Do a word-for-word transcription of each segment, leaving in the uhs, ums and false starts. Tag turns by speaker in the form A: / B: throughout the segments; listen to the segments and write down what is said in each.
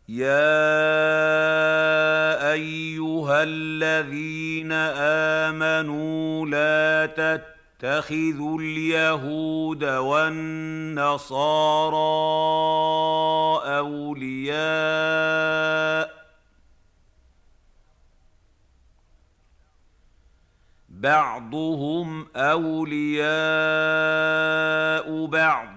A: يَا أَيُّهَا الَّذِينَ آمَنُوا لَا تَتَّخِذُوا الْيَهُودَ وَالنَّصَارَىٰ أَوْلِيَاءَ ۘ بَعْضُهُمْ أَوْلِيَاءُ بَعْضٍ ۚ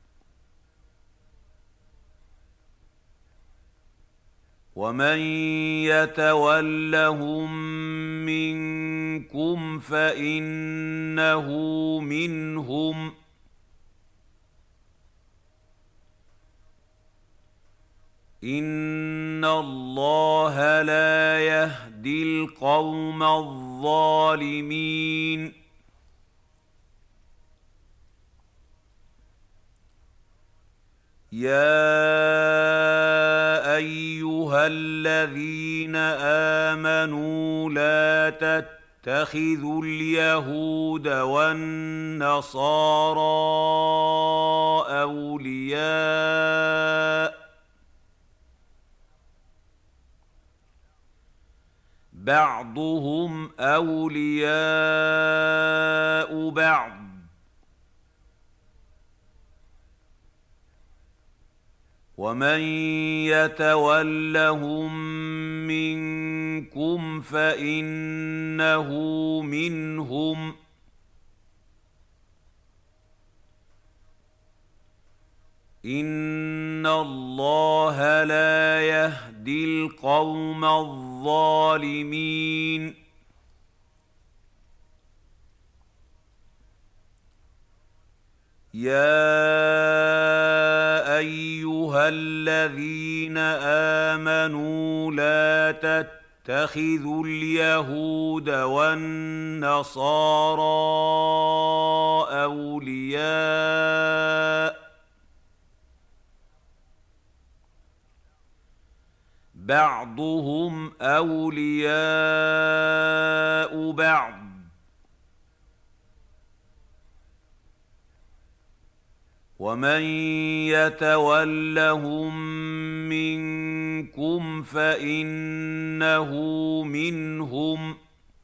A: وَمَن يَتَوَلَّهُم مِّنكُمْ فَإِنَّهُ مِنْهُمْ ۗ إِنَّ اللَّهَ لَا يَهْدِي الْقَوْمَ الظَّالِمِينَ. يَا أَيُّهَا الَّذِينَ آمَنُوا لَا تَتَّخِذُوا الْيَهُودَ وَالنَّصَارَىٰ أَوْلِيَاءَ ۘ بَعْضُهُمْ أَوْلِيَاءُ بَعْضٍ ۚ وَمَن يَتَوَلَّهُم مِّنكُمْ فَإِنَّهُ مِنْهُمْ ۗ إِنَّ اللَّهَ لَا يَهْدِي الْقَوْمَ الظَّالِمِينَ. يَا أَيُّهَا الَّذِينَ آمَنُوا لَا تَتَّخِذُوا الْيَهُودَ وَالنَّصَارَىٰ أَوْلِيَاءَ ۘ بَعْضُهُمْ أَوْلِيَاءُ بَعْضٍ ۚ وَمَن يَتَوَلَّهُم مِّنكُمْ فَإِنَّهُ مِنْهُمْ ۗ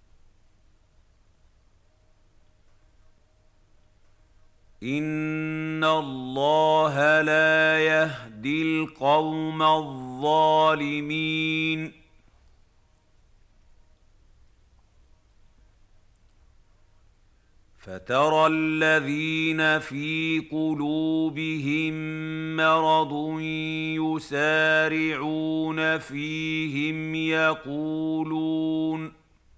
A: إِنَّ اللَّهَ لَا يَهْدِي الْقَوْمَ الظَّالِمِينَ. فَتَرَى الَّذِينَ فِي قُلُوبِهِم مَّرَضٌ يُسَارِعُونَ فِيهِمْ يَقُولُونَ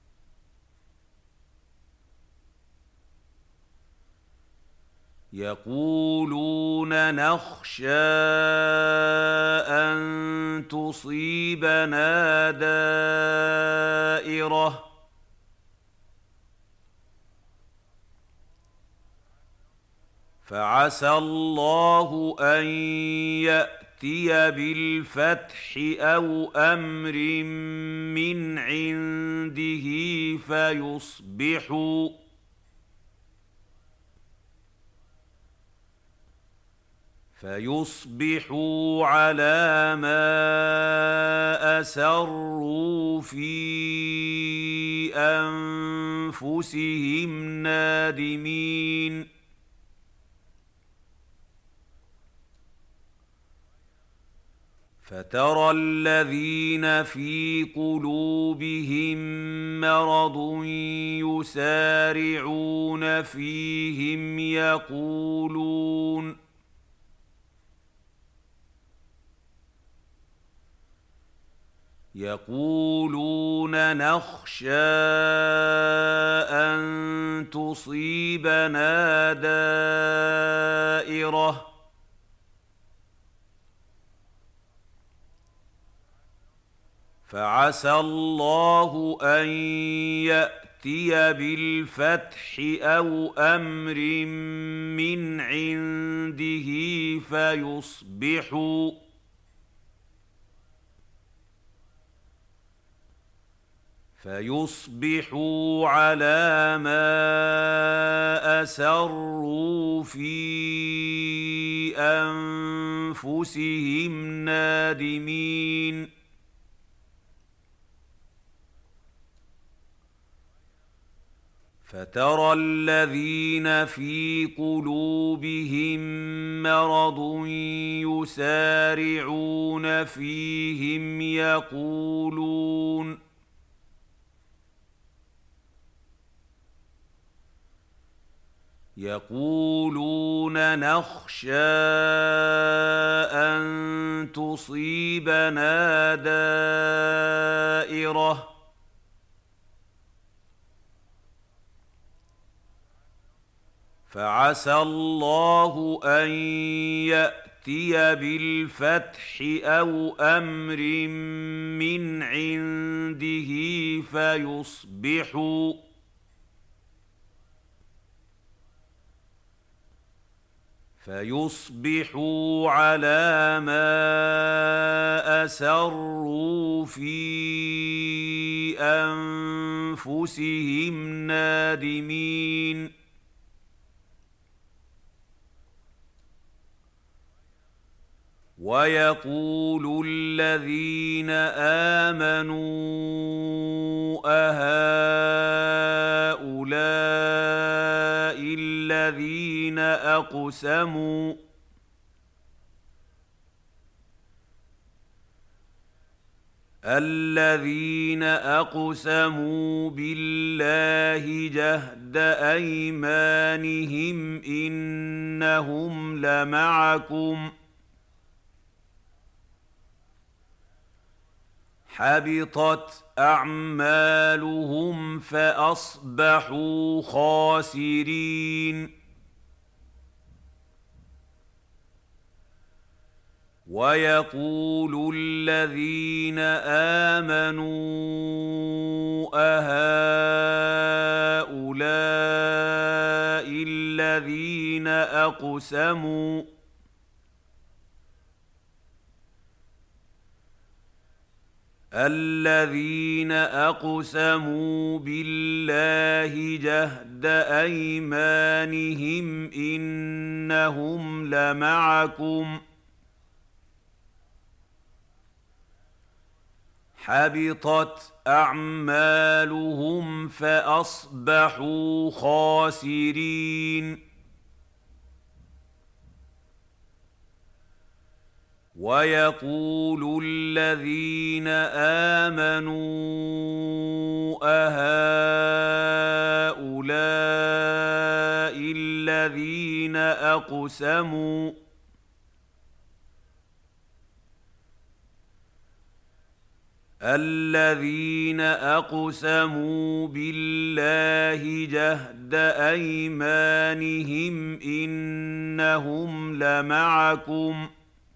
A: يَقُولُونَ نَخْشَىٰ أَن تُصِيبَنَا دَائِرَةٌ ۚ فَعَسَى اللَّهُ أَن يَأْتِيَ بِالْفَتْحِ أَوْ أَمْرٍ مِّنْ عِندِهِ فَيُصْبِحُوا فَيُصْبِحُوا عَلَىٰ مَا أَسَرُّوا فِي أَنفُسِهِمْ نَادِمِينَ. فَتَرَى الَّذِينَ فِي قُلُوبِهِم مَّرَضٌ يُسَارِعُونَ فِيهِمْ يَقُولُونَ يَقُولُونَ نَخْشَىٰ أَن تُصِيبَنَا دَائِرَةٌ ۚ فَعَسَى اللَّهُ أَن يَأْتِيَ بِالْفَتْحِ أَوْ أَمْرٍ مِّنْ عِندِهِ فَيُصْبِحُوا فيصبحوا على ما أسروا في أنفسهم نادمين فترى الذين في قلوبهم مرض يسارعون فيهم يقولون يقولون نخشى أن تصيبنا دائرة فعسى الله أن يأتي بالفتح أو أمر من عنده فيصبحوا فيصبحوا على ما أسروا في أنفسهم نادمين ويقول الذين آمنوا أهؤلاء الذين أقسموا الذين أقسموا بالله جهد أيمانهم إنهم لمعكم حبطت أعمالهم فأصبحوا خاسرين ويقول الذين آمنوا أهؤلاء الذين أقسموا الذين أقسموا بالله جهد أيمانهم إنهم لمعكم حبطت أعمالهم فأصبحوا خاسرين ويقول الذين آمنوا أهؤلاء الذين أقسموا الذين أقسموا بالله جهد أيمانهم إنهم لمعكم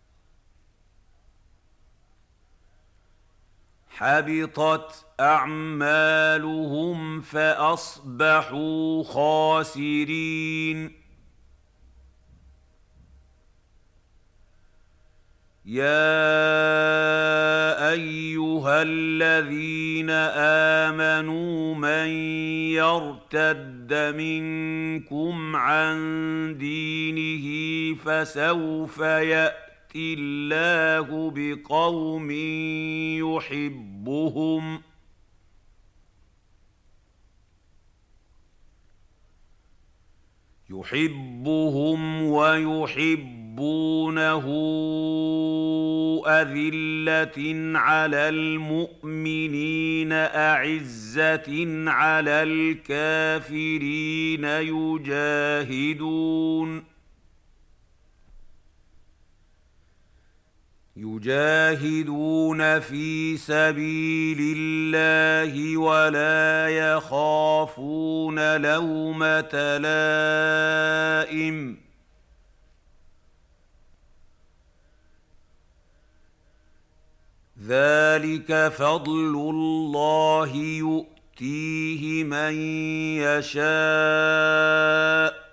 A: حبطت أعمالهم فأصبحوا خاسرين يا أيها الذين آمنوا من يرتد منكم عن دينه فسوف يأتي الله بقوم يحبهم يحبهم ويحبونه أذلة على المؤمنين أعزة على الكافرين يجاهدون يجاهدون في سبيل الله ولا يخافون لومة لائم ذلك فضل الله يؤتيه من يشاء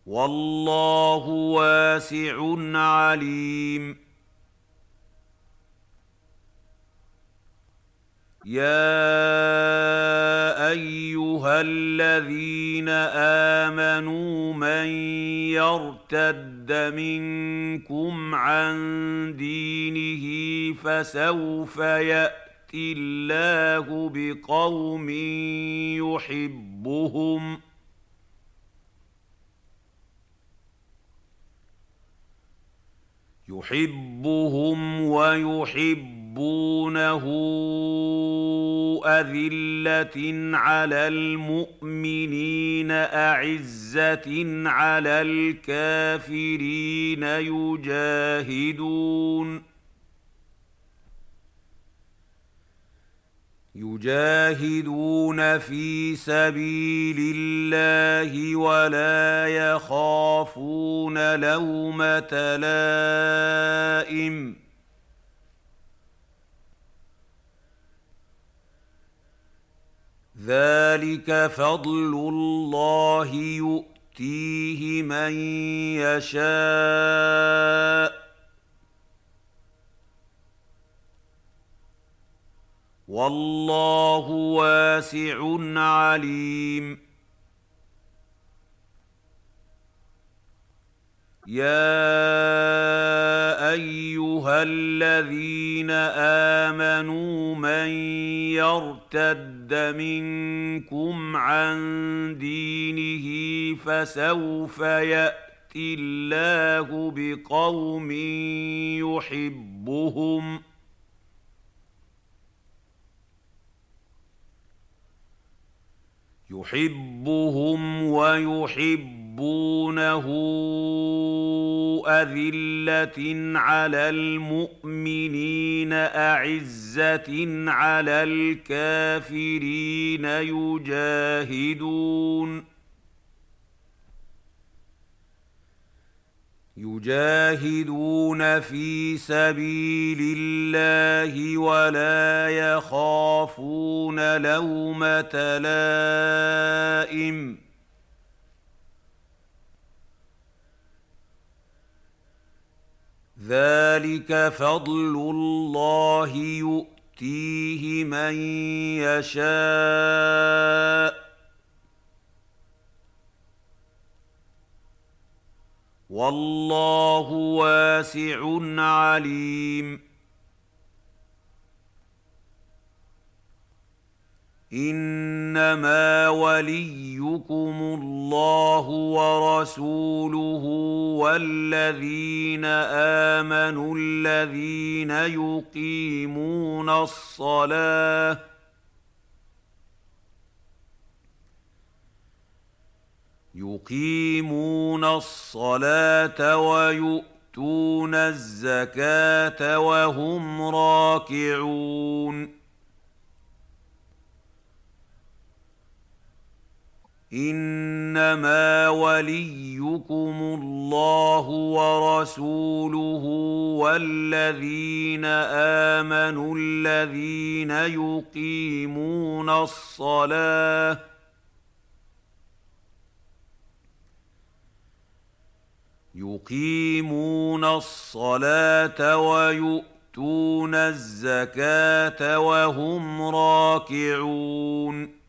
A: والله واسع عليم يا ايها الذين امنوا من يرتد منكم عن دينه فسوف ياتي الله بقوم يحبهم يحبهم ويحبونه أذلة على المؤمنين أعزة على الكافرين يجاهدون يجاهدون في سبيل الله ولا يخافون لومة لائم ذلك فضل الله يؤتيه من يشاء والله واسع عليم يا ايها الذين امنوا من يرتد منكم عن دينه فسوف ياتي الله بقوم يحبهم يحبهم ويحبونه أذلة على المؤمنين أعزة على الكافرين يجاهدون يجاهدون في سبيل الله ولا يخافون لومة لائم ذلك فضل الله يؤتيه من يشاء والله واسع عليم إنما وليكم الله ورسوله والذين آمنوا الذين يقيمون الصلاة يقيمون الصلاة ويؤتون الزكاة وهم راكعون إنما وليكم الله ورسوله والذين آمنوا الذين يقيمون الصلاة يقيمون الصلاة ويؤتون الزكاة وهم راكعون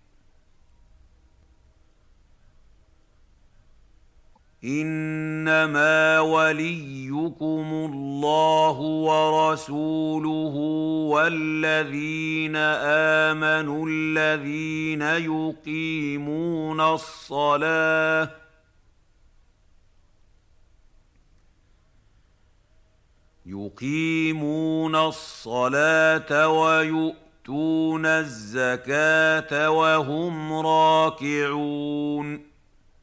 A: إنما وليكم الله ورسوله والذين آمنوا الذين يقيمون الصلاة يقيمون الصلاة ويؤتون الزكاة وهم راكعون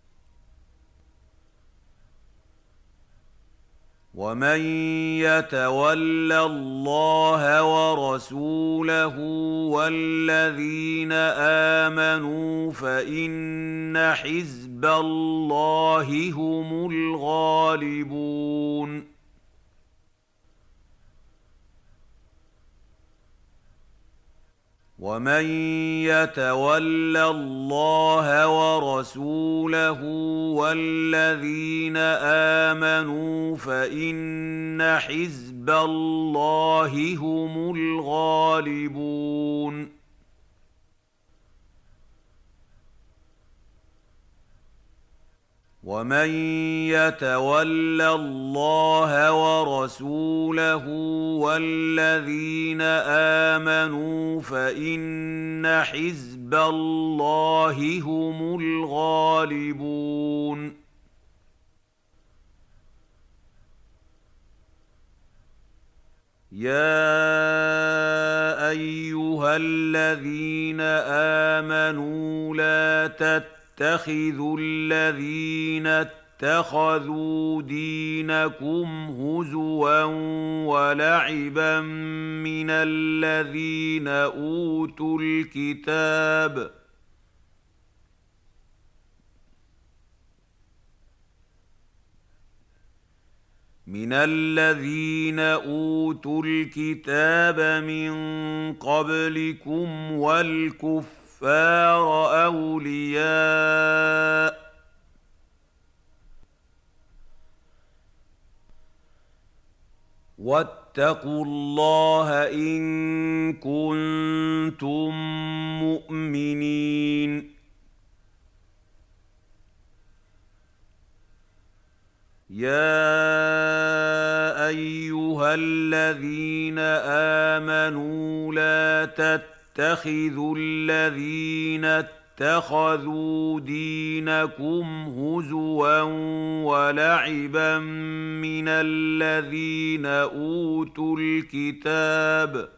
A: ومن يتول الله ورسوله والذين آمنوا فإن حزب الله هم الغالبون ومن يتول الله ورسوله والذين آمنوا فإن حزب الله هم الغالبون ومن يتول الله ورسوله والذين آمنوا فإن حزب الله هم الغالبون يا أيها الذين آمنوا لا تتخذوا الذين اتخذوا دينكم هزوا ولعبا من الذين أوتوا الكتاب من الذين أوتوا الكتاب من قبلكم والكفار أولياء واتقوا الله إن كنتم مؤمنين يا أيها الذين آمنوا لا تتخذوا الذين اتخذوا دينكم هزوا ولعبا من الذين أوتوا الكتاب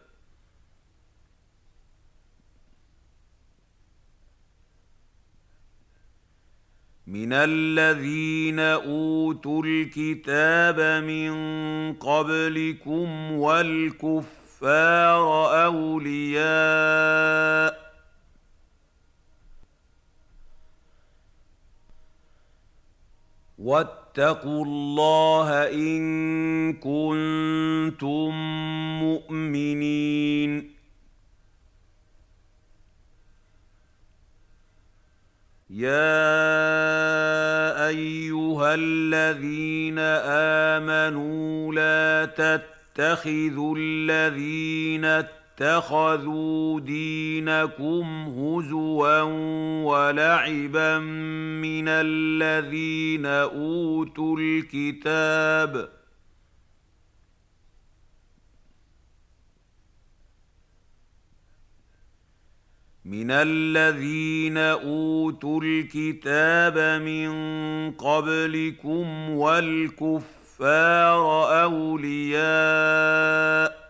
A: من الذين أوتوا الكتاب من قبلكم والكفار أولياء واتقوا الله إن كنتم مؤمنين يا أيها الذين آمنوا لا تتخذوا الذين اتخذوا دينكم هزوا ولعبا من الذين أوتوا الكتاب من الذين أوتوا الكتاب من قبلكم والكفار أولياء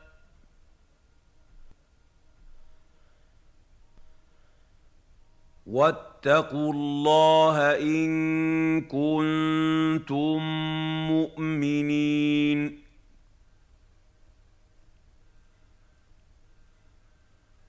A: واتقوا الله إن كنتم مؤمنين